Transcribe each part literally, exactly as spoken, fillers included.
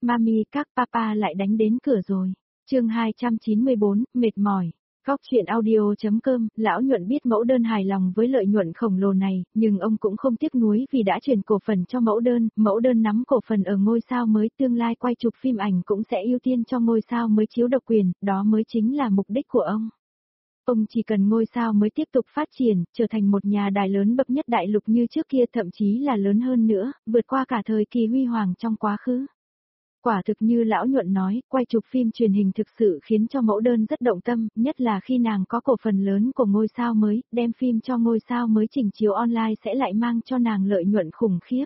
Mami, các papa lại đánh đến cửa rồi. Chương hai trăm chín mươi bốn, mệt mỏi. Góc truyện audio chấm com, lão nhuận biết mẫu đơn hài lòng với lợi nhuận khổng lồ này, nhưng ông cũng không tiếc nuối vì đã chuyển cổ phần cho mẫu đơn, mẫu đơn nắm cổ phần ở ngôi sao mới, tương lai quay chụp phim ảnh cũng sẽ ưu tiên cho ngôi sao mới chiếu độc quyền, đó mới chính là mục đích của ông. Ông chỉ cần ngôi sao mới tiếp tục phát triển, trở thành một nhà đài lớn bậc nhất đại lục như trước kia, thậm chí là lớn hơn nữa, vượt qua cả thời kỳ huy hoàng trong quá khứ. Quả thực như lão nhuận nói, quay chụp phim truyền hình thực sự khiến cho mẫu đơn rất động tâm, nhất là khi nàng có cổ phần lớn của ngôi sao mới, đem phim cho ngôi sao mới trình chiếu online sẽ lại mang cho nàng lợi nhuận khủng khiếp.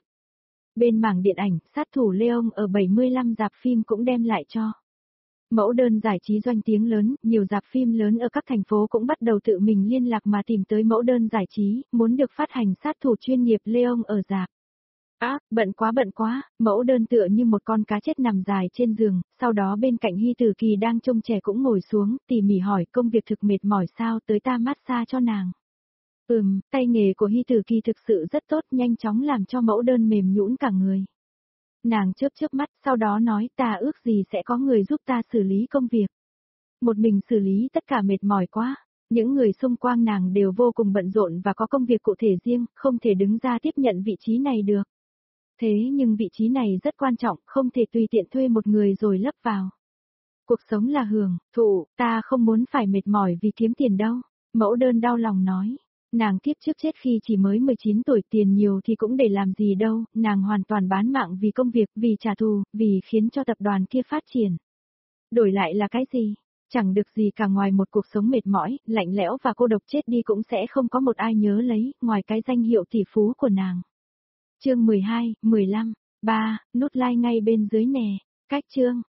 Bên mảng điện ảnh, sát thủ Leon ở bảy mươi lăm rạp phim cũng đem lại cho mẫu đơn giải trí doanh tiếng lớn, nhiều rạp phim lớn ở các thành phố cũng bắt đầu tự mình liên lạc mà tìm tới mẫu đơn giải trí, muốn được phát hành sát thủ chuyên nghiệp Leon ở rạp. Á, à, bận quá bận quá, mẫu đơn tựa như một con cá chết nằm dài trên giường, sau đó bên cạnh Hy Tử Kỳ đang trông trẻ cũng ngồi xuống, tỉ mỉ hỏi công việc thực mệt mỏi sao, tới ta massage cho nàng. Ừm, tay nghề của Hy Tử Kỳ thực sự rất tốt, nhanh chóng làm cho mẫu đơn mềm nhũn cả người. Nàng chớp chớp mắt, sau đó nói ta ước gì sẽ có người giúp ta xử lý công việc. Một mình xử lý tất cả mệt mỏi quá. Những người xung quanh nàng đều vô cùng bận rộn và có công việc cụ thể riêng, không thể đứng ra tiếp nhận vị trí này được. Thế nhưng vị trí này rất quan trọng, không thể tùy tiện thuê một người rồi lấp vào. Cuộc sống là hưởng, thụ, ta không muốn phải mệt mỏi vì kiếm tiền đâu. Mẫu đơn đau lòng nói. Nàng kiếp trước chết khi chỉ mới mười chín tuổi, tiền nhiều thì cũng để làm gì đâu, nàng hoàn toàn bán mạng vì công việc, vì trả thù, vì khiến cho tập đoàn kia phát triển. Đổi lại là cái gì? Chẳng được gì cả ngoài một cuộc sống mệt mỏi, lạnh lẽo và cô độc, chết đi cũng sẽ không có một ai nhớ lấy, ngoài cái danh hiệu tỷ phú của nàng. Chương mười hai, mười lăm, ba, nút like ngay bên dưới nè, cách chương.